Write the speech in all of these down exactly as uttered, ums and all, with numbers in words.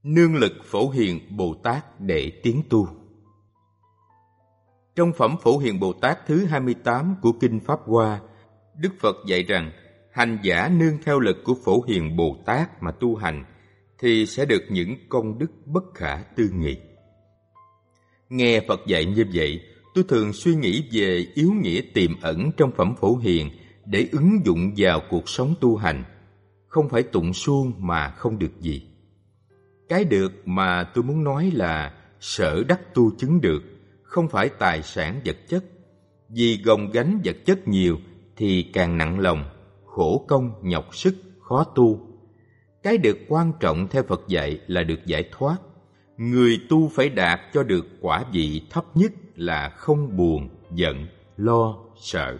Nương lực Phổ Hiền Bồ Tát để tiến tu. Trong phẩm Phổ Hiền Bồ Tát thứ hai mươi tám của Kinh Pháp Hoa, Đức Phật dạy rằng hành giả nương theo lực của Phổ Hiền Bồ Tát mà tu hành thì sẽ được những công đức bất khả tư nghị. Nghe Phật dạy như vậy, tôi thường suy nghĩ về yếu nghĩa tiềm ẩn trong phẩm Phổ Hiền để ứng dụng vào cuộc sống tu hành. Không phải tụng suông mà không được gì. Cái được mà tôi muốn nói là sở đắc tu chứng được, không phải tài sản vật chất. Vì gồng gánh vật chất nhiều thì càng nặng lòng, khổ công nhọc sức, khó tu. Cái được quan trọng theo Phật dạy là được giải thoát. Người tu phải đạt cho được quả vị thấp nhất là không buồn, giận, lo, sợ.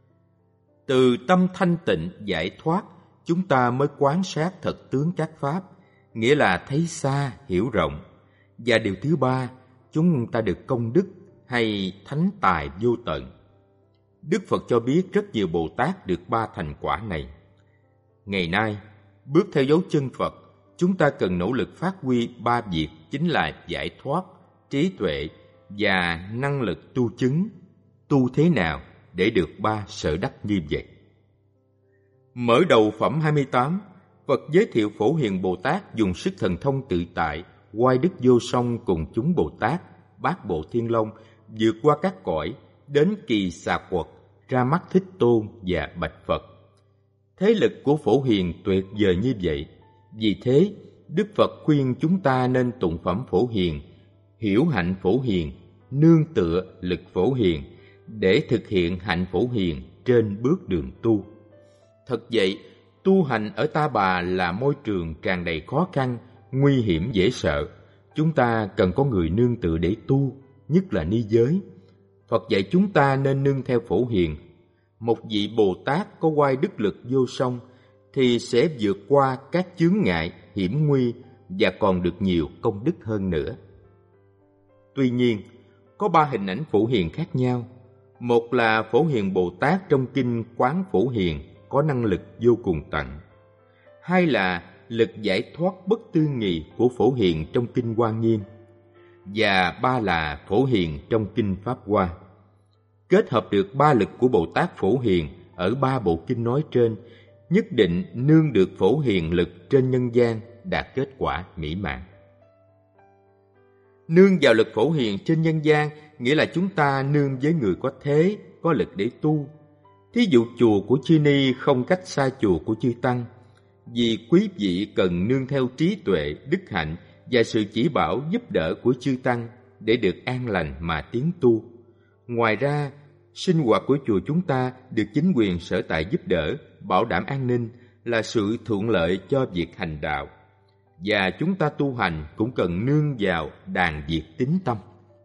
Từ tâm thanh tịnh giải thoát, chúng ta mới quán sát thật tướng các pháp, nghĩa là thấy xa, hiểu rộng. Và điều thứ ba, chúng ta được công đức hay thánh tài vô tận. Đức Phật cho biết rất nhiều Bồ Tát được ba thành quả này. Ngày nay, bước theo dấu chân Phật, chúng ta cần nỗ lực phát huy ba việc chính là giải thoát, trí tuệ và năng lực tu chứng. Tu thế nào để được ba sở đắc như vậy? Mở đầu phẩm hai mươi tám, Phật giới thiệu Phổ Hiền Bồ Tát dùng sức thần thông tự tại, oai đức vô song cùng chúng Bồ Tát, bát bộ Thiên Long, vượt qua các cõi, đến kỳ xà quật, ra mắt Thích Tôn và bạch Phật. Thế lực của Phổ Hiền tuyệt vời như vậy. Vì thế, Đức Phật khuyên chúng ta nên tụng phẩm Phổ Hiền, hiểu hạnh Phổ Hiền, nương tựa lực Phổ Hiền, để thực hiện hạnh Phổ Hiền trên bước đường tu. Thật vậy, tu hành ở Ta Bà là môi trường tràn đầy khó khăn, nguy hiểm dễ sợ. Chúng ta cần có người nương tựa để tu, nhất là ni giới. Phật dạy chúng ta nên nương theo Phổ Hiền. Một vị Bồ Tát có oai đức lực vô song thì sẽ vượt qua các chướng ngại, hiểm nguy và còn được nhiều công đức hơn nữa. Tuy nhiên, có ba hình ảnh Phổ Hiền khác nhau. Một là Phổ Hiền Bồ Tát trong kinh Quán Phổ Hiền có năng lực vô cùng tận. Hai là lực giải thoát bất tư nghị của Phổ Hiền trong kinh Hoa Nghiêm. Và ba là Phổ Hiền trong kinh Pháp Hoa. Kết hợp được ba lực của Bồ Tát Phổ Hiền ở ba bộ kinh nói trên, nhất định nương được Phổ Hiền lực trên nhân gian đạt kết quả mỹ mãn. Nương vào lực Phổ Hiền trên nhân gian nghĩa là chúng ta nương với người có thế, có lực để tu. Thí dụ chùa của chư Ni không cách xa chùa của chư Tăng, vì quý vị cần nương theo trí tuệ, đức hạnh và sự chỉ bảo giúp đỡ của chư Tăng để được an lành mà tiến tu. Ngoài ra, sinh hoạt của chùa chúng ta được chính quyền sở tại giúp đỡ, bảo đảm an ninh là sự thuận lợi cho việc hành đạo. Và chúng ta tu hành cũng cần nương vào đàn diệt tín tâm.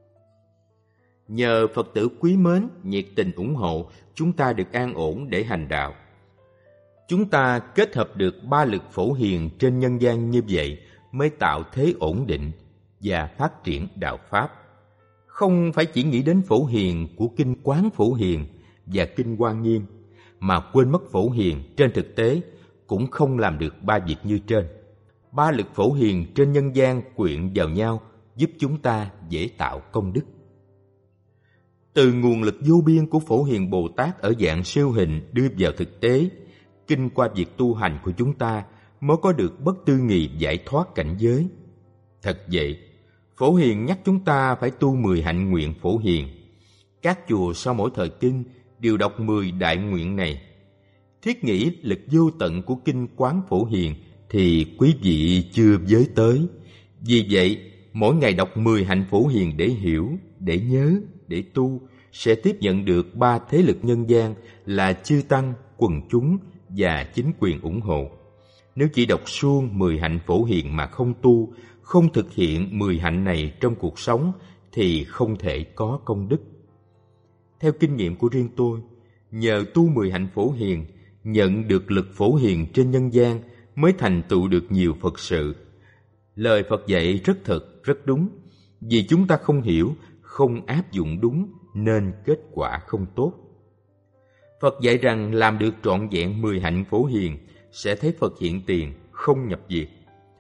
Nhờ Phật tử quý mến, nhiệt tình ủng hộ, chúng ta được an ổn để hành đạo. Chúng ta kết hợp được ba lực Phổ Hiền trên nhân gian như vậy mới tạo thế ổn định và phát triển đạo Pháp. Không phải chỉ nghĩ đến Phổ Hiền của kinh Quán Phổ Hiền và kinh Hoa Nghiêm, mà quên mất Phổ Hiền trên thực tế cũng không làm được ba việc như trên. Ba lực Phổ Hiền trên nhân gian quyện vào nhau giúp chúng ta dễ tạo công đức. Từ nguồn lực vô biên của Phổ Hiền Bồ Tát ở dạng siêu hình đưa vào thực tế, kinh qua việc tu hành của chúng ta mới có được bất tư nghị giải thoát cảnh giới. Thật vậy, Phổ Hiền nhắc chúng ta phải tu mười hạnh nguyện Phổ Hiền. Các chùa sau mỗi thời kinh đều đọc mười đại nguyện này. Thiết nghĩ lực vô tận của kinh Quán Phổ Hiền thì quý vị chưa giới tới. Vì vậy, mỗi ngày đọc mười hạnh Phổ Hiền để hiểu, để nhớ, để tu, sẽ tiếp nhận được ba thế lực nhân gian là chư Tăng, quần chúng và chính quyền ủng hộ. Nếu chỉ đọc suông mười hạnh Phổ Hiền mà không tu, không thực hiện mười hạnh này trong cuộc sống thì không thể có công đức. Theo kinh nghiệm của riêng tôi, nhờ tu mười hạnh Phổ Hiền, nhận được lực Phổ Hiền trên nhân gian mới thành tựu được nhiều Phật sự. Lời Phật dạy rất thật, rất đúng. Vì chúng ta không hiểu, không áp dụng đúng nên kết quả không tốt. Phật dạy rằng làm được trọn vẹn mười hạnh Phổ Hiền sẽ thấy Phật hiện tiền, không nhập diệt.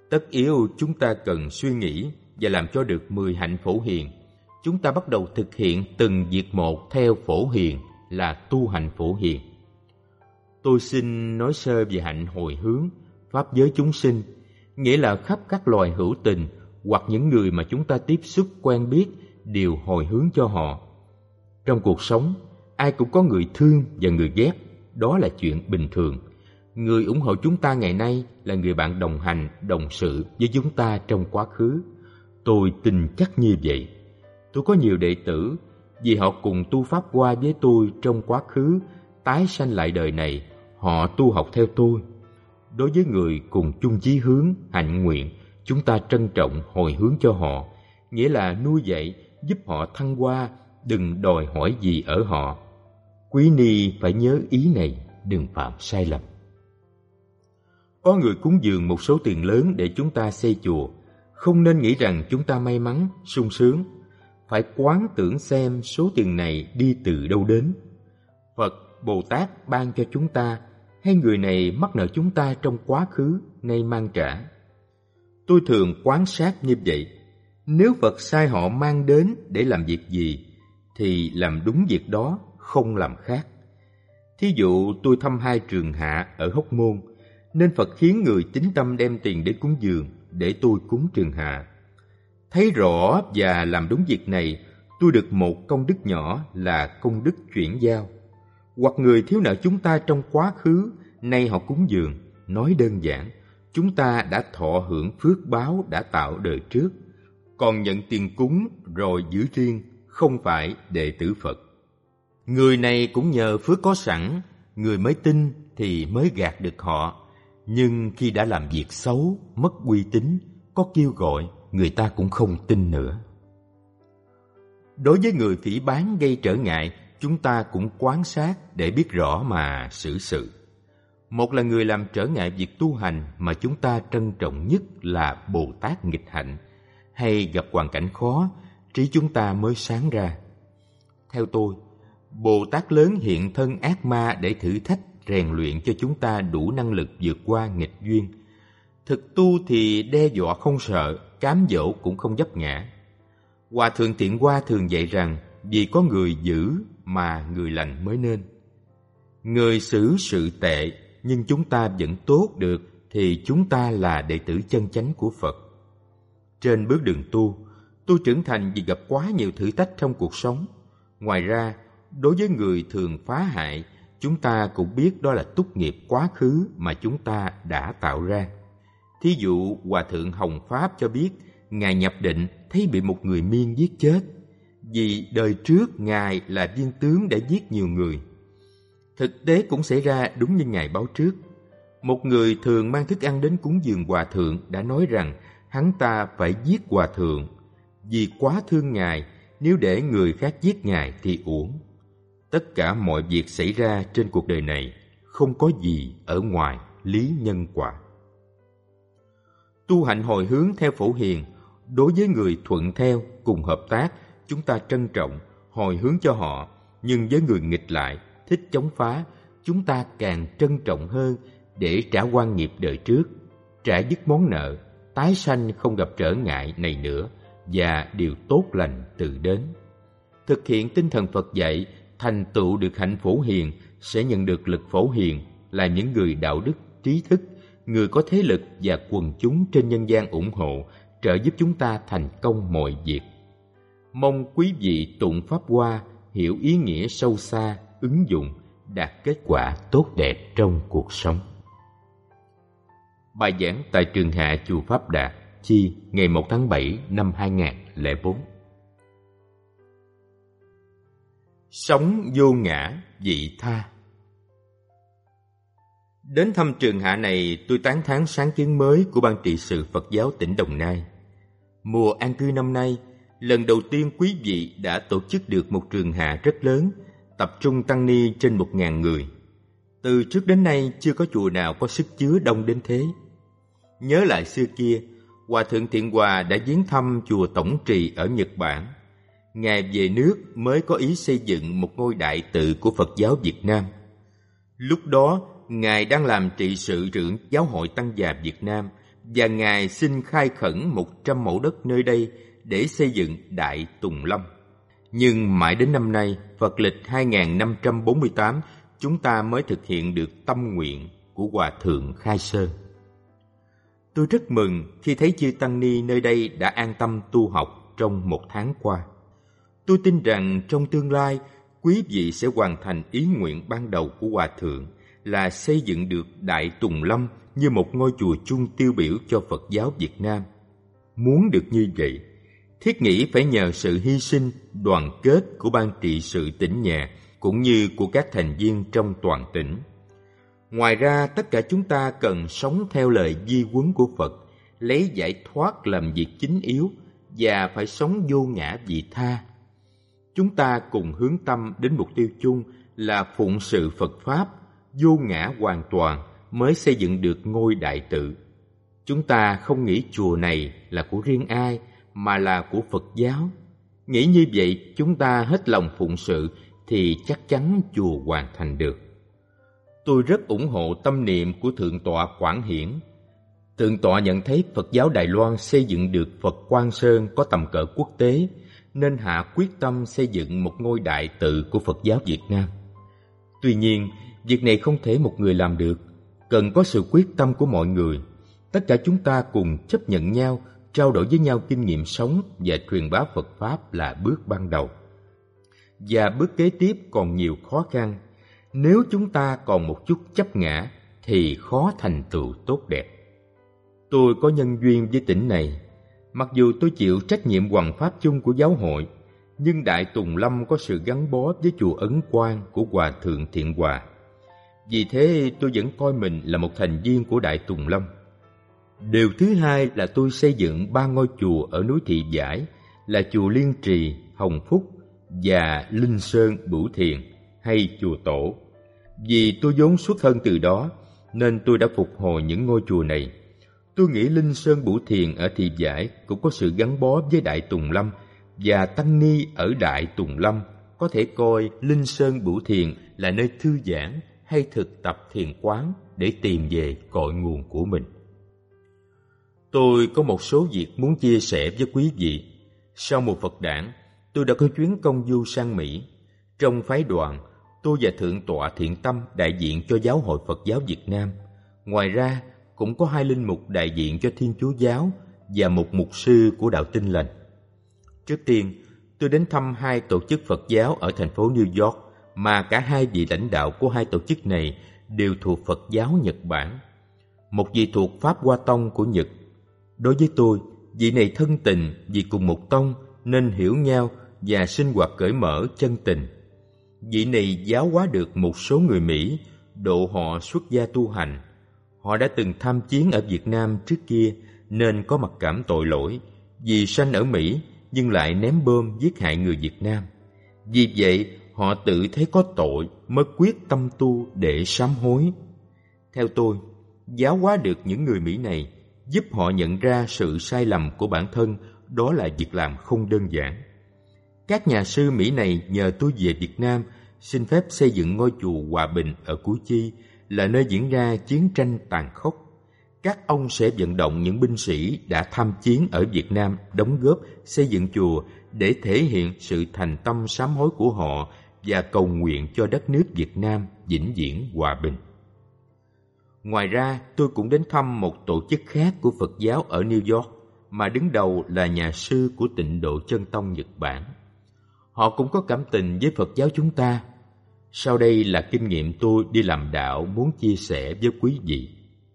Tất yếu chúng ta cần suy nghĩ và làm cho được mười hạnh phổ hiền. Chúng ta bắt đầu thực hiện từng việc một theo phổ hiền là tu hành phổ hiền. Tôi xin nói sơ về hạnh hồi hướng, pháp giới chúng sinh, nghĩa là khắp các loài hữu tình hoặc những người mà chúng ta tiếp xúc quen biết đều hồi hướng cho họ. Trong cuộc sống, ai cũng có người thương và người ghét, đó là chuyện bình thường. Người ủng hộ chúng ta ngày nay là người bạn đồng hành, đồng sự với chúng ta trong quá khứ. Tôi tin chắc như vậy. Tôi có nhiều đệ tử, vì họ cùng tu pháp Hoa với tôi trong quá khứ, tái sanh lại đời này, họ tu học theo tôi. Đối với người cùng chung chí hướng, hạnh nguyện, chúng ta trân trọng hồi hướng cho họ, nghĩa là nuôi dạy, giúp họ thăng hoa, đừng đòi hỏi gì ở họ. Quý ni phải nhớ ý này, đừng phạm sai lầm. Có người cúng dường một số tiền lớn để chúng ta xây chùa, không nên nghĩ rằng chúng ta may mắn, sung sướng. Phải quán tưởng xem số tiền này đi từ đâu đến. Phật, Bồ Tát ban cho chúng ta, hay người này mắc nợ chúng ta trong quá khứ, nay mang trả. Tôi thường quan sát như vậy. Nếu Phật sai họ mang đến để làm việc gì, thì làm đúng việc đó, không làm khác. Thí dụ tôi thăm hai trường hạ ở Hóc Môn, nên Phật khiến người tín tâm đem tiền để cúng dường, để tôi cúng trường hạ. Thấy rõ và làm đúng việc này, tôi được một công đức nhỏ là công đức chuyển giao. Hoặc người thiếu nợ chúng ta trong quá khứ, nay họ cúng dường. Nói đơn giản, chúng ta đã thọ hưởng phước báo đã tạo đời trước, còn nhận tiền cúng rồi giữ riêng, không phải đệ tử Phật. Người này cũng nhờ phước có sẵn, người mới tin thì mới gạt được họ. Nhưng khi đã làm việc xấu, mất uy tín, có kêu gọi, người ta cũng không tin nữa. Đối với người phỉ báng gây trở ngại, chúng ta cũng quan sát để biết rõ mà xử sự. Một là người làm trở ngại việc tu hành mà chúng ta trân trọng nhất là Bồ Tát nghịch hạnh, hay gặp hoàn cảnh khó, trí chúng ta mới sáng ra. Theo tôi, Bồ Tát lớn hiện thân ác ma để thử thách, rèn luyện cho chúng ta đủ năng lực vượt qua nghịch duyên. Thực tu thì đe dọa không sợ, cám dỗ cũng không vấp ngã. Hòa thượng Thiện Hoa thường dạy rằng, vì có người dữ mà người lành mới nên. Người xử sự tệ nhưng chúng ta vẫn tốt được thì chúng ta là đệ tử chân chánh của Phật. Trên bước đường tu, tôi trưởng thành vì gặp quá nhiều thử thách trong cuộc sống. Ngoài ra, đối với người thường phá hại, chúng ta cũng biết đó là túc nghiệp quá khứ mà chúng ta đã tạo ra. Thí dụ, Hòa thượng Hồng Pháp cho biết, Ngài nhập định thấy bị một người Miên giết chết, vì đời trước Ngài là viên tướng đã giết nhiều người. Thực tế cũng xảy ra đúng như Ngài báo trước. Một người thường mang thức ăn đến cúng dường Hòa thượng đã nói rằng hắn ta phải giết Hòa thượng, vì quá thương Ngài, nếu để người khác giết Ngài thì uổng. Tất cả mọi việc xảy ra trên cuộc đời này không có gì ở ngoài lý nhân quả. Tu hạnh hồi hướng theo phổ hiền, đối với người thuận theo cùng hợp tác, chúng ta trân trọng, hồi hướng cho họ, nhưng với người nghịch lại, thích chống phá, chúng ta càng trân trọng hơn để trả oan nghiệp đời trước, trả dứt món nợ, tái sanh không gặp trở ngại này nữa và điều tốt lành tự đến. Thực hiện tinh thần Phật dạy, thành tựu được hạnh phổ hiền, sẽ nhận được lực phổ hiền, là những người đạo đức, trí thức, người có thế lực và quần chúng trên nhân gian ủng hộ, trợ giúp chúng ta thành công mọi việc. Mong quý vị tụng Pháp Hoa, hiểu ý nghĩa sâu xa, ứng dụng, đạt kết quả tốt đẹp trong cuộc sống. Bài giảng tại trường hạ chùa Pháp Đạt, Chi, ngày một tháng bảy năm hai nghìn không trăm lẻ bốn. Sống vô ngã, vị tha. Đến thăm trường hạ này, tôi tán thán sáng kiến mới của Ban trị sự Phật giáo tỉnh Đồng Nai. Mùa an cư năm nay, lần đầu tiên quý vị đã tổ chức được một trường hạ rất lớn, tập trung tăng ni trên một ngàn người. Từ trước đến nay chưa có chùa nào có sức chứa đông đến thế. Nhớ lại xưa kia, Hòa thượng Thiện Hòa đã viếng thăm chùa Tổng Trì ở Nhật Bản. Ngài về nước mới có ý xây dựng một ngôi đại tự của Phật giáo Việt Nam. Lúc đó, Ngài đang làm trị sự trưởng Giáo hội Tăng già Việt Nam và Ngài xin khai khẩn một trăm mẫu đất nơi đây để xây dựng Đại Tùng Lâm. Nhưng mãi đến năm nay, Phật lịch hai nghìn năm trăm bốn mươi tám, chúng ta mới thực hiện được tâm nguyện của Hòa Thượng Khai Sơn. Tôi rất mừng khi thấy chư Tăng Ni nơi đây đã an tâm tu học trong một tháng qua. Tôi tin rằng trong tương lai, quý vị sẽ hoàn thành ý nguyện ban đầu của Hòa Thượng là xây dựng được Đại Tùng Lâm như một ngôi chùa chung tiêu biểu cho Phật giáo Việt Nam. Muốn được như vậy, thiết nghĩ phải nhờ sự hy sinh, đoàn kết của ban trị sự tỉnh nhà cũng như của các thành viên trong toàn tỉnh. Ngoài ra, tất cả chúng ta cần sống theo lời di huấn của Phật, lấy giải thoát làm việc chính yếu và phải sống vô ngã vị tha. Chúng ta cùng hướng tâm đến mục tiêu chung là phụng sự Phật Pháp, vô ngã hoàn toàn mới xây dựng được ngôi đại tự. Chúng ta không nghĩ chùa này là của riêng ai, mà là của Phật giáo. Nghĩ như vậy, chúng ta hết lòng phụng sự thì chắc chắn chùa hoàn thành được. Tôi rất ủng hộ tâm niệm của Thượng tọa Quảng Hiển. Thượng tọa nhận thấy Phật giáo Đài Loan xây dựng được Phật Quang Sơn có tầm cỡ quốc tế, nên hạ quyết tâm xây dựng một ngôi đại tự của Phật giáo Việt Nam. Tuy nhiên, việc này không thể một người làm được, cần có sự quyết tâm của mọi người. Tất cả chúng ta cùng chấp nhận nhau, trao đổi với nhau kinh nghiệm sống và truyền bá Phật Pháp là bước ban đầu. Và bước kế tiếp còn nhiều khó khăn. Nếu chúng ta còn một chút chấp ngã thì khó thành tựu tốt đẹp. Tôi có nhân duyên với tỉnh này. Mặc dù tôi chịu trách nhiệm hoằng pháp chung của giáo hội, nhưng Đại Tùng Lâm có sự gắn bó với chùa Ấn Quang của Hòa Thượng Thiện Hòa. Vì thế tôi vẫn coi mình là một thành viên của Đại Tùng Lâm. Điều thứ hai là tôi xây dựng ba ngôi chùa ở núi Thị Vải là chùa Liên Trì, Hồng Phúc và Linh Sơn, Bửu Thiền hay chùa Tổ. Vì tôi vốn xuất thân từ đó nên tôi đã phục hồi những ngôi chùa này. Tôi nghĩ Linh Sơn, Bửu Thiền ở Thị Vải cũng có sự gắn bó với Đại Tùng Lâm, và Tăng Ni ở Đại Tùng Lâm có thể coi Linh Sơn, Bửu Thiền là nơi thư giãn hay thực tập thiền quán để tìm về cội nguồn của mình. Tôi có một số việc muốn chia sẻ với quý vị. Sau một Phật đản, tôi đã có chuyến công du sang Mỹ. Trong phái đoàn, tôi và Thượng tọa Thiện Tâm đại diện cho Giáo hội Phật giáo Việt Nam. Ngoài ra, cũng có hai linh mục đại diện cho Thiên Chúa giáo và một mục sư của Đạo Tin Lành. Trước tiên, tôi đến thăm hai tổ chức Phật giáo ở thành phố New York mà cả hai vị lãnh đạo của hai tổ chức này đều thuộc Phật giáo Nhật Bản. Một vị thuộc Pháp Hoa Tông của Nhật. Đối với tôi, vị này thân tình vì cùng một tông nên hiểu nhau và sinh hoạt cởi mở chân tình. Vị này giáo hóa được một số người Mỹ, độ họ xuất gia tu hành. Họ đã từng tham chiến ở Việt Nam trước kia nên có mặc cảm tội lỗi vì sanh ở Mỹ nhưng lại ném bom giết hại người Việt Nam. Vì vậy, họ tự thấy có tội mới quyết tâm tu để sám hối. Theo tôi, giáo hóa được những người Mỹ này giúp họ nhận ra sự sai lầm của bản thân, đó là việc làm không đơn giản. Các nhà sư Mỹ này nhờ tôi về Việt Nam xin phép xây dựng ngôi chùa Hòa Bình ở Củ Chi, là nơi diễn ra chiến tranh tàn khốc. Các ông sẽ vận động những binh sĩ đã tham chiến ở Việt Nam đóng góp xây dựng chùa để thể hiện sự thành tâm sám hối của họ và cầu nguyện cho đất nước Việt Nam vĩnh viễn hòa bình. Ngoài ra, tôi cũng đến thăm một tổ chức khác của Phật giáo ở New York mà đứng đầu là nhà sư của Tịnh Độ Chân Tông Nhật Bản. Họ cũng có cảm tình với Phật giáo chúng ta. Sau đây là kinh nghiệm tôi đi làm đạo muốn chia sẻ với quý vị.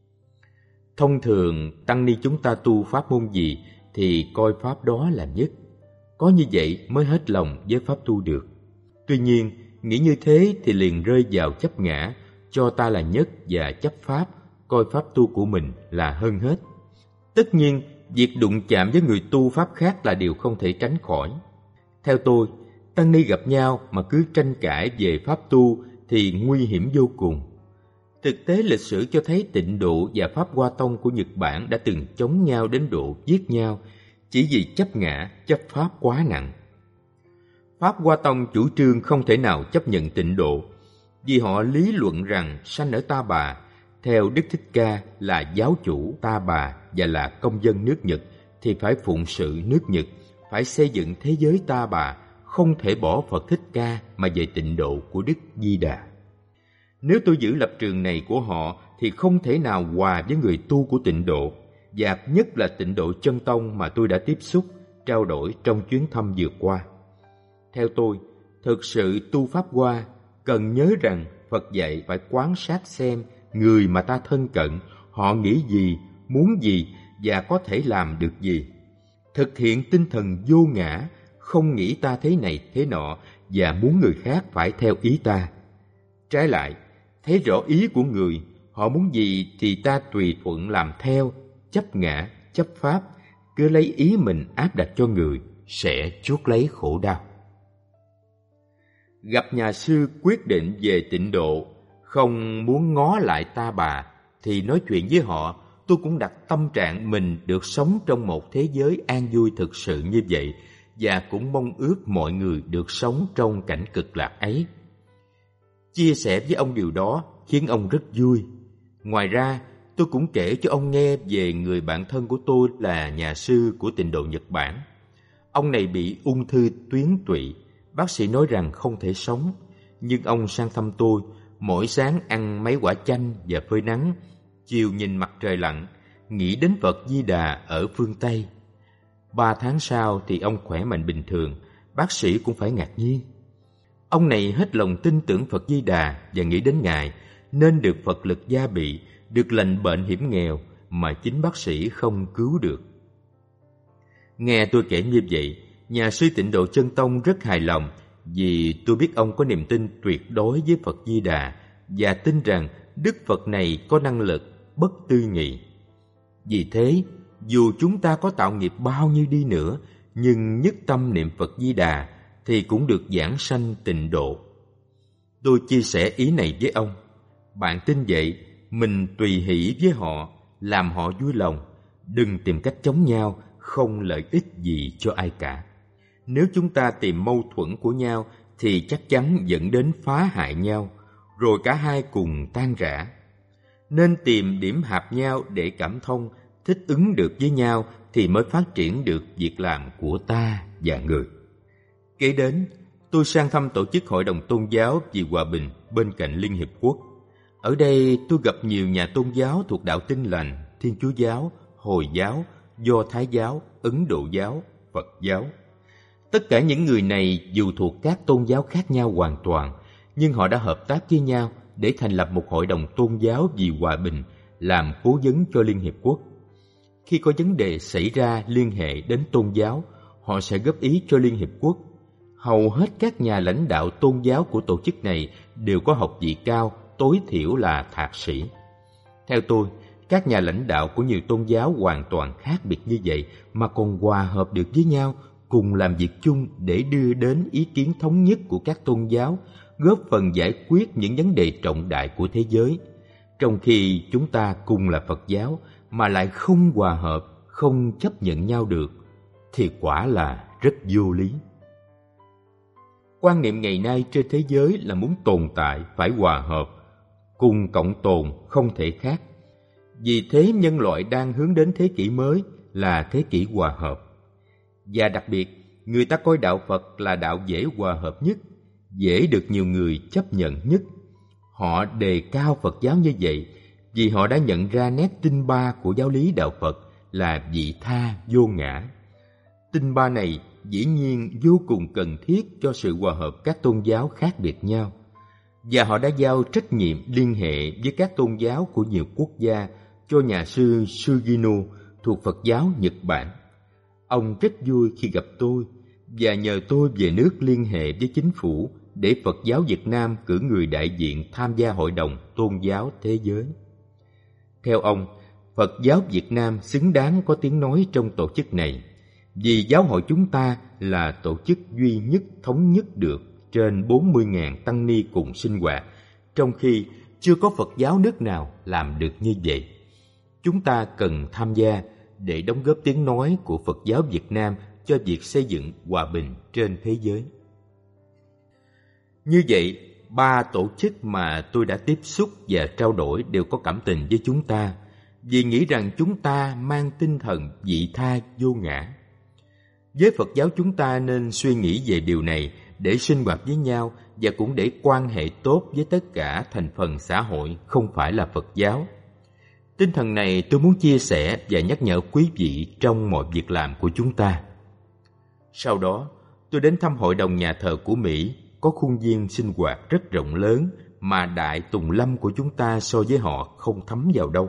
Thông thường, tăng ni chúng ta tu pháp môn gì thì coi pháp đó là nhất. Có như vậy mới hết lòng với pháp tu được. Tuy nhiên, nghĩ như thế thì liền rơi vào chấp ngã, cho ta là nhất và chấp pháp, coi pháp tu của mình là hơn hết. Tất nhiên, việc đụng chạm với người tu pháp khác là điều không thể tránh khỏi. Theo tôi, tăng ni gặp nhau mà cứ tranh cãi về pháp tu thì nguy hiểm vô cùng. Thực tế lịch sử cho thấy Tịnh Độ và Pháp Hoa Tông của Nhật Bản đã từng chống nhau đến độ giết nhau chỉ vì chấp ngã, chấp pháp quá nặng. Pháp Hoa Tông chủ trương không thể nào chấp nhận Tịnh Độ vì họ lý luận rằng sanh ở Ta Bà Theo Đức Thích Ca là giáo chủ Ta Bà và là công dân nước Nhật thì phải phụng sự nước Nhật, phải xây dựng thế giới Ta Bà, không thể bỏ Phật Thích Ca mà về tịnh độ của Đức Di Đà. Nếu tôi giữ lập trường này của họ thì không thể nào hòa với người tu của tịnh độ, và nhất là tịnh độ chân tông mà tôi đã tiếp xúc, trao đổi trong chuyến thăm vừa qua. Theo tôi, thực sự tu Pháp Hoa cần nhớ rằng Phật dạy phải quan sát xem người mà ta thân cận, họ nghĩ gì, muốn gì và có thể làm được gì. Thực hiện tinh thần vô ngã, không nghĩ ta thế này thế nọ và muốn người khác phải theo ý ta. Trái lại, thấy rõ ý của người, họ muốn gì thì ta tùy thuận làm theo, chấp ngã, chấp pháp, cứ lấy ý mình áp đặt cho người, sẽ chuốc lấy khổ đau. Gặp nhà sư quyết định về tịnh độ, không muốn ngó lại Ta Bà, thì nói chuyện với họ, tôi cũng đặt tâm trạng mình được sống trong một thế giới an vui thực sự như vậy, và cũng mong ước mọi người được sống trong cảnh cực lạc ấy. Chia sẻ với ông điều đó khiến ông rất vui. Ngoài ra, tôi cũng kể cho ông nghe về người bạn thân của tôi là nhà sư của tịnh độ Nhật Bản. Ông này bị ung thư tuyến tụy, bác sĩ nói rằng không thể sống, nhưng ông sang thăm tôi, mỗi sáng ăn mấy quả chanh và phơi nắng, chiều nhìn mặt trời lặn, nghĩ đến Phật Di Đà ở phương Tây. Ba tháng sau thì ông khỏe mạnh bình thường, bác sĩ cũng phải ngạc nhiên. Ông này hết lòng tin tưởng Phật Di Đà và nghĩ đến Ngài nên được Phật lực gia bị, được lành bệnh hiểm nghèo mà chính bác sĩ không cứu được. Nghe tôi kể như vậy, nhà sư tịnh độ chân tông rất hài lòng, vì tôi biết ông có niềm tin tuyệt đối với Phật Di Đà và tin rằng Đức Phật này có năng lực bất tư nghị. Vì thế, dù chúng ta có tạo nghiệp bao nhiêu đi nữa, nhưng nhất tâm niệm Phật Di Đà thì cũng được giảng sanh tịnh độ. Tôi chia sẻ ý này với ông. Bạn tin vậy, mình tùy hỷ với họ, làm họ vui lòng, đừng tìm cách chống nhau, không lợi ích gì cho ai cả. Nếu chúng ta tìm mâu thuẫn của nhau thì chắc chắn dẫn đến phá hại nhau, rồi cả hai cùng tan rã. Nên tìm điểm hợp nhau để cảm thông, thích ứng được với nhau thì mới phát triển được việc làm của ta và người. Kế đến, tôi sang thăm tổ chức Hội đồng Tôn giáo vì Hòa bình bên cạnh Liên Hiệp Quốc. Ở đây tôi gặp nhiều nhà tôn giáo thuộc đạo Tin Lành, Thiên Chúa giáo, Hồi giáo, Do Thái giáo, Ấn Độ giáo, Phật giáo. Tất cả những người này dù thuộc các tôn giáo khác nhau hoàn toàn, nhưng họ đã hợp tác với nhau để thành lập một hội đồng tôn giáo vì hòa bình, làm cố vấn cho Liên Hiệp Quốc. Khi có vấn đề xảy ra liên hệ đến tôn giáo, họ sẽ góp ý cho Liên Hiệp Quốc. Hầu hết các nhà lãnh đạo tôn giáo của tổ chức này đều có học vị cao, tối thiểu là thạc sĩ. Theo tôi, các nhà lãnh đạo của nhiều tôn giáo hoàn toàn khác biệt như vậy mà còn hòa hợp được với nhau, cùng làm việc chung để đưa đến ý kiến thống nhất của các tôn giáo, góp phần giải quyết những vấn đề trọng đại của thế giới. Trong khi chúng ta cùng là Phật giáo mà lại không hòa hợp, không chấp nhận nhau được, thì quả là rất vô lý. Quan niệm ngày nay trên thế giới là muốn tồn tại phải hòa hợp, cùng cộng tồn không thể khác. Vì thế nhân loại đang hướng đến thế kỷ mới là thế kỷ hòa hợp. Và đặc biệt, người ta coi đạo Phật là đạo dễ hòa hợp nhất, dễ được nhiều người chấp nhận nhất. Họ đề cao Phật giáo như vậy vì họ đã nhận ra nét tinh ba của giáo lý đạo Phật là vị tha vô ngã. Tinh ba này dĩ nhiên vô cùng cần thiết cho sự hòa hợp các tôn giáo khác biệt nhau. Và họ đã giao trách nhiệm liên hệ với các tôn giáo của nhiều quốc gia cho nhà sư Sugino thuộc Phật giáo Nhật Bản. Ông rất vui khi gặp tôi và nhờ tôi về nước liên hệ với chính phủ để Phật giáo Việt Nam cử người đại diện tham gia Hội đồng Tôn giáo Thế giới. Theo ông, Phật giáo Việt Nam xứng đáng có tiếng nói trong tổ chức này, vì giáo hội chúng ta là tổ chức duy nhất thống nhất được trên bốn mươi nghìn tăng ni cùng sinh hoạt, trong khi chưa có Phật giáo nước nào làm được như vậy. Chúng ta cần tham gia để đóng góp tiếng nói của Phật giáo Việt Nam cho việc xây dựng hòa bình trên thế giới. Như vậy, ba tổ chức mà tôi đã tiếp xúc và trao đổi đều có cảm tình với chúng ta, vì nghĩ rằng chúng ta mang tinh thần vị tha vô ngã. Với Phật giáo chúng ta nên suy nghĩ về điều này để sinh hoạt với nhau và cũng để quan hệ tốt với tất cả thành phần xã hội không phải là Phật giáo. Tinh thần này tôi muốn chia sẻ và nhắc nhở quý vị trong mọi việc làm của chúng ta. Sau đó, tôi đến thăm hội đồng nhà thờ của Mỹ, có khuôn viên sinh hoạt rất rộng lớn mà Đại Tùng Lâm của chúng ta so với họ không thấm vào đâu.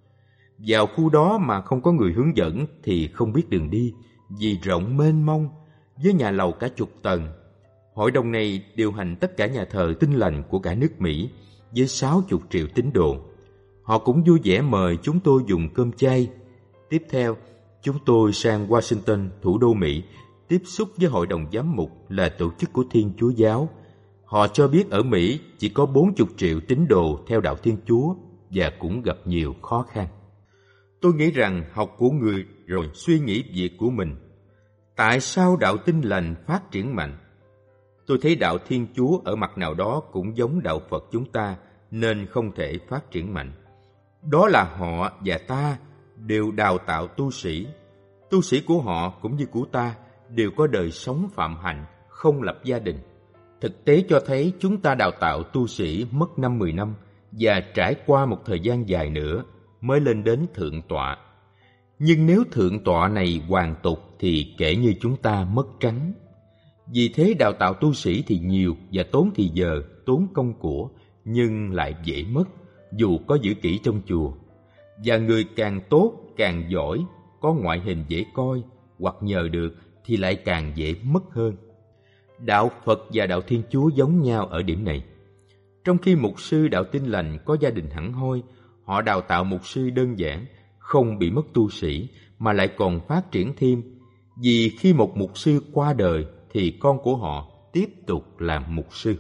Vào khu đó mà không có người hướng dẫn thì không biết đường đi, vì rộng mênh mông, với nhà lầu cả chục tầng. Hội đồng này điều hành tất cả nhà thờ Tin Lành của cả nước Mỹ với sáu mươi triệu tín đồ. Họ cũng vui vẻ mời chúng tôi dùng cơm chay. Tiếp theo, chúng tôi sang Washington, thủ đô Mỹ, tiếp xúc với Hội đồng Giám mục là tổ chức của Thiên Chúa Giáo. Họ cho biết ở Mỹ chỉ có bốn mươi triệu tín đồ theo đạo Thiên Chúa và cũng gặp nhiều khó khăn. Tôi nghĩ rằng học của người rồi suy nghĩ việc của mình. Tại sao đạo Tin Lành phát triển mạnh? Tôi thấy đạo Thiên Chúa ở mặt nào đó cũng giống đạo Phật chúng ta nên không thể phát triển mạnh. Đó là họ và ta đều đào tạo tu sĩ. Tu sĩ của họ cũng như của ta đều có đời sống phạm hạnh, không lập gia đình. Thực tế cho thấy chúng ta đào tạo tu sĩ mất năm mười năm và trải qua một thời gian dài nữa mới lên đến thượng tọa. Nhưng nếu thượng tọa này hoàn tục thì kể như chúng ta mất trắng. Vì thế đào tạo tu sĩ thì nhiều và tốn thì giờ, tốn công của, nhưng lại dễ mất dù có giữ kỹ trong chùa. Và người càng tốt, càng giỏi, có ngoại hình dễ coi hoặc nhờ được thì lại càng dễ mất hơn. Đạo Phật và đạo Thiên Chúa giống nhau ở điểm này. Trong khi mục sư đạo Tin Lành có gia đình hẳn hoi, họ đào tạo mục sư đơn giản, không bị mất tu sĩ mà lại còn phát triển thêm. Vì khi một mục sư qua đời thì con của họ tiếp tục làm mục sư.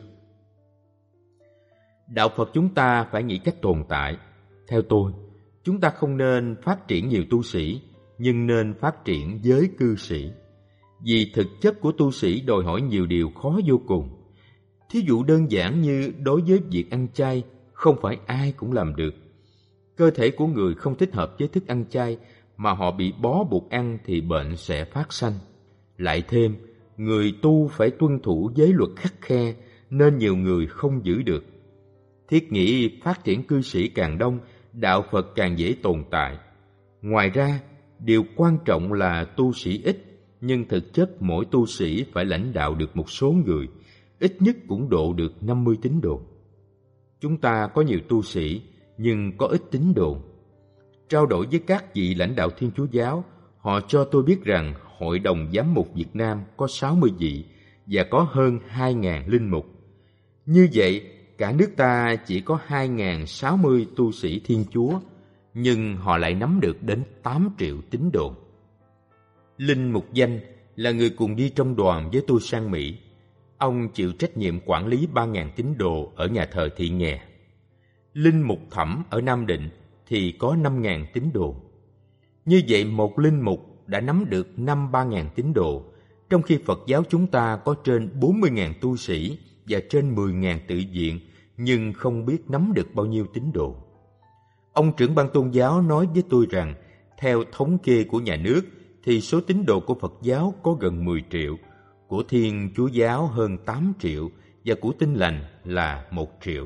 Đạo Phật chúng ta phải nghĩ cách tồn tại. Theo tôi, chúng ta không nên phát triển nhiều tu sĩ, nhưng nên phát triển giới cư sĩ. Vì thực chất của tu sĩ đòi hỏi nhiều điều khó vô cùng. Thí dụ đơn giản như đối với việc ăn chay, không phải ai cũng làm được. Cơ thể của người không thích hợp với thức ăn chay mà họ bị bó buộc ăn thì bệnh sẽ phát sanh. Lại thêm, người tu phải tuân thủ giới luật khắt khe nên nhiều người không giữ được. Thiết nghĩ phát triển cư sĩ càng đông, đạo Phật càng dễ tồn tại. Ngoài ra, điều quan trọng là tu sĩ ít, nhưng thực chất mỗi tu sĩ phải lãnh đạo được một số người, ít nhất cũng độ được năm mươi tín đồ. Chúng ta có nhiều tu sĩ, nhưng có ít tín đồ. Trao đổi với các vị lãnh đạo Thiên Chúa Giáo, họ cho tôi biết rằng Hội đồng Giám mục Việt Nam có sáu mươi vị và có hơn hai nghìn linh mục. Như vậy, cả nước ta chỉ có hai nghìn sáu mươi tu sĩ Thiên Chúa, nhưng họ lại nắm được đến tám triệu tín đồ. Linh Mục Danh là người cùng đi trong đoàn với tôi sang Mỹ. Ông chịu trách nhiệm quản lý ba nghìn tín đồ ở nhà thờ Thị Nghè. Linh Mục Thẩm ở Nam Định thì có năm nghìn tín đồ. Như vậy một linh mục đã nắm được năm ba nghìn tín đồ, trong khi Phật giáo chúng ta có trên bốn mươi nghìn tu sĩ và trên mười nghìn tự viện, nhưng không biết nắm được bao nhiêu tín đồ. Ông trưởng ban tôn giáo nói với tôi rằng, theo thống kê của nhà nước, thì số tín đồ của Phật giáo có gần mười triệu, của Thiên Chúa giáo hơn tám triệu và của Tin Lành là một triệu.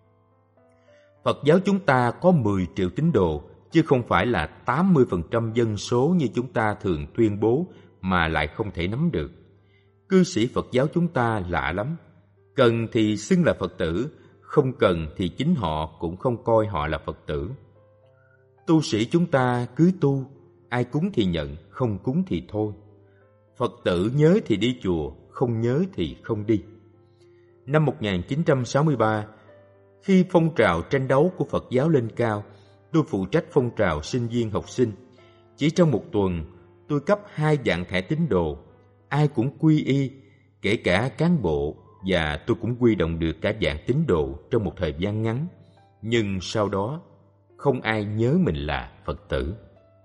Phật giáo chúng ta có mười triệu tín đồ, chứ không phải là tám mươi phần trăm dân số như chúng ta thường tuyên bố mà lại không thể nắm được. Cư sĩ Phật giáo chúng ta lạ lắm. Cần thì xưng là Phật tử, không cần thì chính họ cũng không coi họ là Phật tử. Tu sĩ chúng ta cứ tu, ai cúng thì nhận, không cúng thì thôi. Phật tử nhớ thì đi chùa, không nhớ thì không đi. Năm một nghìn chín trăm sáu mươi ba, khi phong trào tranh đấu của Phật giáo lên cao, tôi phụ trách phong trào sinh viên học sinh. Chỉ trong một tuần, tôi cấp hai vạn thẻ tín đồ, ai cũng quy y, kể cả cán bộ, và tôi cũng quy động được cả vạn tín đồ trong một thời gian ngắn. Nhưng sau đó, không ai nhớ mình là Phật tử.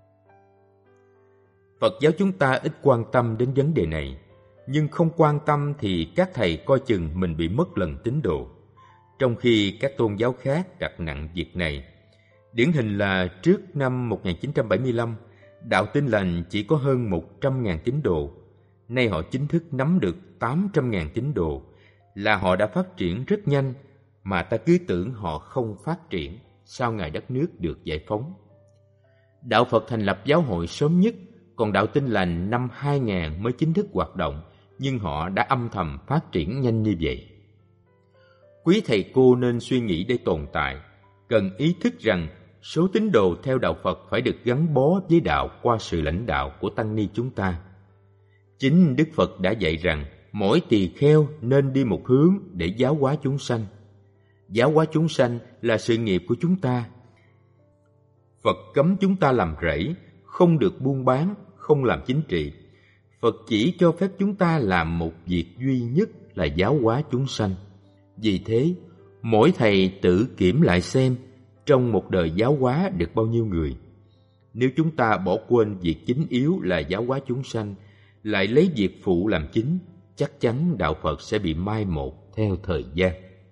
Phật giáo chúng ta ít quan tâm đến vấn đề này, nhưng không quan tâm thì các thầy coi chừng mình bị mất lần tín đồ. trong khi các tôn giáo khác đặt nặng việc này. Điển hình là trước năm một nghìn chín trăm bảy mươi lăm, đạo Tin Lành chỉ có hơn một trăm nghìn tín đồ. Nay họ chính thức nắm được tám trăm nghìn tín đồ, là họ đã phát triển rất nhanh, mà ta cứ tưởng họ không phát triển sau ngày đất nước được giải phóng. Đạo Phật thành lập giáo hội sớm nhất, còn đạo Tin Lành năm hai nghìn mới chính thức hoạt động, nhưng họ đã âm thầm phát triển nhanh như vậy. Quý thầy cô nên suy nghĩ để tồn tại, cần ý thức rằng số tín đồ theo đạo Phật phải được gắn bó với đạo qua sự lãnh đạo của tăng ni chúng ta. Chính Đức Phật đã dạy rằng mỗi tỳ kheo nên đi một hướng để giáo hóa chúng sanh. Giáo hóa chúng sanh là sự nghiệp của chúng ta. Phật cấm chúng ta làm rẫy, không được buôn bán, không làm chính trị. Phật chỉ cho phép chúng ta làm một việc duy nhất là giáo hóa chúng sanh. Vì thế, mỗi thầy tự kiểm lại xem trong một đời giáo hóa được bao nhiêu người. Nếu chúng ta bỏ quên việc chính yếu là giáo hóa chúng sanh, lại lấy việc phụ làm chính, chắc chắn đạo Phật sẽ bị mai một theo thời gian.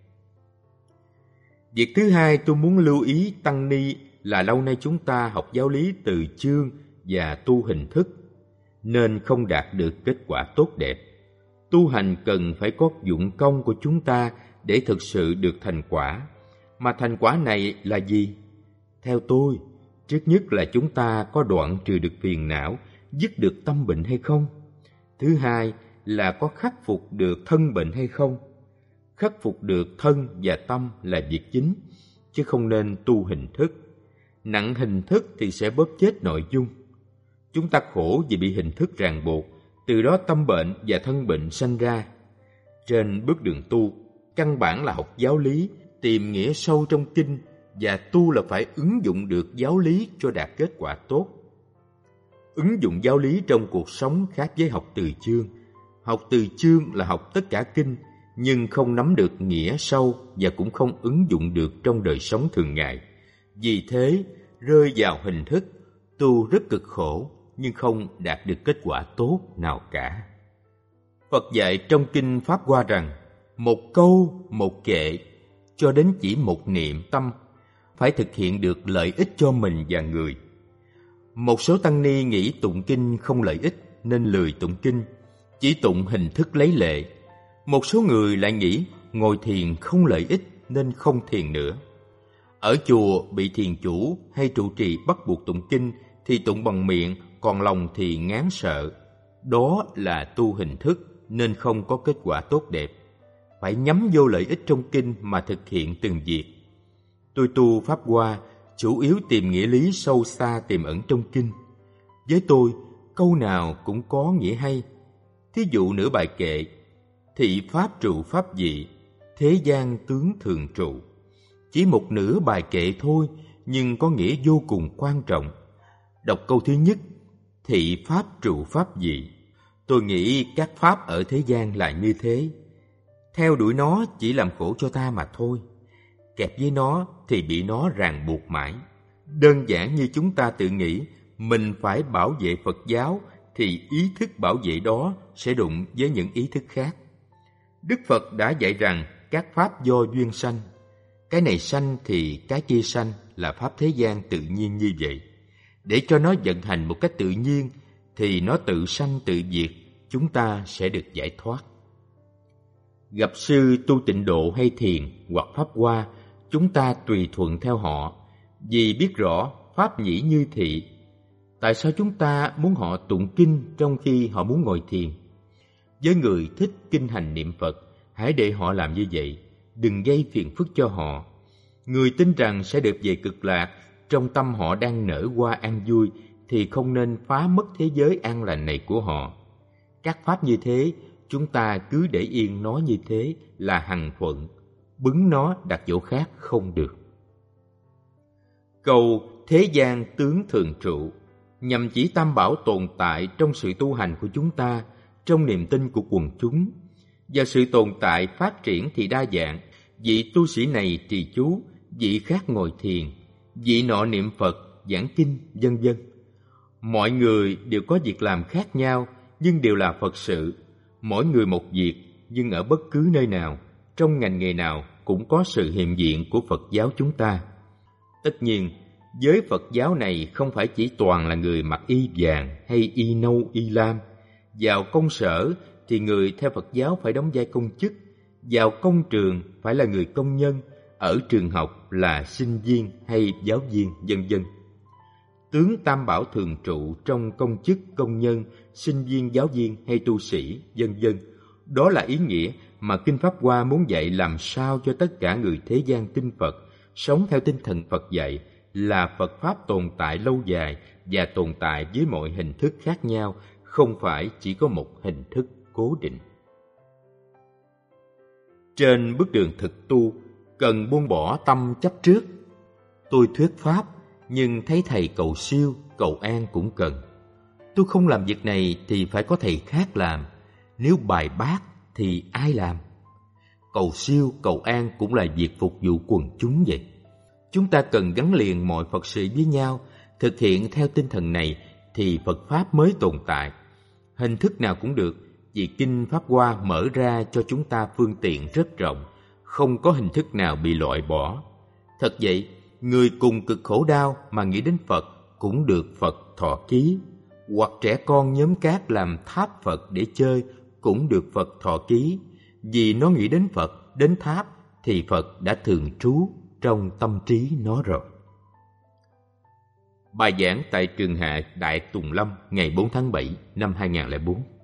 Việc thứ hai tôi muốn lưu ý tăng ni là lâu nay chúng ta học giáo lý từ chương và tu hình thức, nên không đạt được kết quả tốt đẹp. Tu hành cần phải có dụng công của chúng ta để thực sự được thành quả. Mà thành quả này là gì? Theo tôi, trước nhất là chúng ta có đoạn trừ được phiền não, dứt được tâm bệnh hay không? Thứ hai là có khắc phục được thân bệnh hay không? Khắc phục được thân và tâm là việc chính, chứ không nên tu hình thức. Nặng hình thức thì sẽ bóp chết nội dung. Chúng ta khổ vì bị hình thức ràng buộc, từ đó tâm bệnh và thân bệnh sanh ra. Trên bước đường tu, căn bản là học giáo lý, tìm nghĩa sâu trong kinh, và tu là phải ứng dụng được giáo lý cho đạt kết quả tốt. Ứng dụng giáo lý trong cuộc sống khác với học từ chương. Học từ chương là học tất cả kinh, nhưng không nắm được nghĩa sâu và cũng không ứng dụng được trong đời sống thường ngày. Vì thế, rơi vào hình thức, tu rất cực khổ, nhưng không đạt được kết quả tốt nào cả. Phật dạy trong Kinh Pháp Hoa rằng, một câu, một kệ, cho đến chỉ một niệm tâm, phải thực hiện được lợi ích cho mình và người. Một số tăng ni nghĩ tụng kinh không lợi ích nên lười tụng kinh, chỉ tụng hình thức lấy lệ. Một số người lại nghĩ ngồi thiền không lợi ích nên không thiền nữa. Ở chùa bị thiền chủ hay trụ trì bắt buộc tụng kinh thì tụng bằng miệng, còn lòng thì ngán sợ. Đó là tu hình thức nên không có kết quả tốt đẹp. Phải nhắm vô lợi ích trong kinh mà thực hiện từng việc. Tôi tu Pháp Hoa chủ yếu tìm nghĩa lý sâu xa tiềm ẩn trong kinh. Với tôi, câu nào cũng có nghĩa hay. Thí dụ nửa bài kệ: thị pháp trụ pháp dị, thế gian tướng thường trụ. Chỉ một nửa bài kệ thôi, nhưng có nghĩa vô cùng quan trọng. Đọc câu thứ nhất, thị pháp trụ pháp dị. Tôi nghĩ các pháp ở thế gian là như thế. Theo đuổi nó chỉ làm khổ cho ta mà thôi. Kẹp với nó thì bị nó ràng buộc mãi. Đơn giản như chúng ta tự nghĩ mình phải bảo vệ Phật giáo, thì ý thức bảo vệ đó sẽ đụng với những ý thức khác. Đức Phật đã dạy rằng các pháp do duyên sanh. Cái này sanh thì cái kia sanh là pháp thế gian tự nhiên như vậy. Để cho nó vận hành một cách tự nhiên thì nó tự sanh tự diệt, chúng ta sẽ được giải thoát. Gặp sư tu tịnh độ hay thiền hoặc Pháp Hoa, chúng ta tùy thuận theo họ, vì biết rõ pháp nhĩ như thị. Tại sao chúng ta muốn họ tụng kinh trong khi họ muốn ngồi thiền? Với người thích kinh hành niệm Phật, hãy để họ làm như vậy, đừng gây phiền phức cho họ. Người tin rằng sẽ được về cực lạc, trong tâm họ đang nở hoa an vui, thì không nên phá mất thế giới an lành này của họ. Các pháp như thế, chúng ta cứ để yên nó như thế là hằng thuận, bứng nó đặt chỗ khác không được. Câu thế gian tướng thường trụ nhằm chỉ tam bảo tồn tại trong sự tu hành của chúng ta, trong niềm tin của quần chúng. Và sự tồn tại phát triển thì đa dạng, vị tu sĩ này trì chú, vị khác ngồi thiền, vị nọ niệm Phật, giảng kinh, vân vân. Mọi người đều có việc làm khác nhau, nhưng đều là Phật sự. Mỗi người một việc, nhưng ở bất cứ nơi nào, trong ngành nghề nào cũng có sự hiện diện của Phật giáo chúng ta. Tất nhiên, giới Phật giáo này không phải chỉ toàn là người mặc y vàng hay y nâu y lam. Vào công sở thì người theo Phật giáo phải đóng vai công chức, vào công trường phải là người công nhân, ở trường học là sinh viên hay giáo viên, vân vân. Tướng tam bảo thường trụ trong công chức, công nhân, sinh viên, giáo viên hay tu sĩ, vân vân. Đó là ý nghĩa mà Kinh Pháp Hoa muốn dạy làm sao cho tất cả người thế gian tin Phật, sống theo tinh thần Phật dạy là Phật Pháp tồn tại lâu dài và tồn tại với mọi hình thức khác nhau, không phải chỉ có một hình thức cố định. Trên bước đường thực tu, cần buông bỏ tâm chấp trước. Tôi thuyết Pháp, nhưng thấy thầy cầu siêu, cầu an cũng cần. Tôi không làm việc này thì phải có thầy khác làm. Nếu bài bác thì ai làm? Cầu siêu, cầu an cũng là việc phục vụ quần chúng vậy. Chúng ta cần gắn liền mọi Phật sự với nhau, thực hiện theo tinh thần này thì Phật Pháp mới tồn tại. Hình thức nào cũng được, vì Kinh Pháp Hoa mở ra cho chúng ta phương tiện rất rộng, không có hình thức nào bị loại bỏ. Thật vậy, người cùng cực khổ đau mà nghĩ đến Phật cũng được Phật thọ ký, hoặc trẻ con nhóm cát làm tháp Phật để chơi cũng được Phật thọ ký. Vì nó nghĩ đến Phật, đến tháp thì Phật đã thường trú trong tâm trí nó rồi. Bài giảng tại Trường Hạ Đại Tùng Lâm ngày bốn tháng bảy năm hai nghìn không trăm lẻ bốn.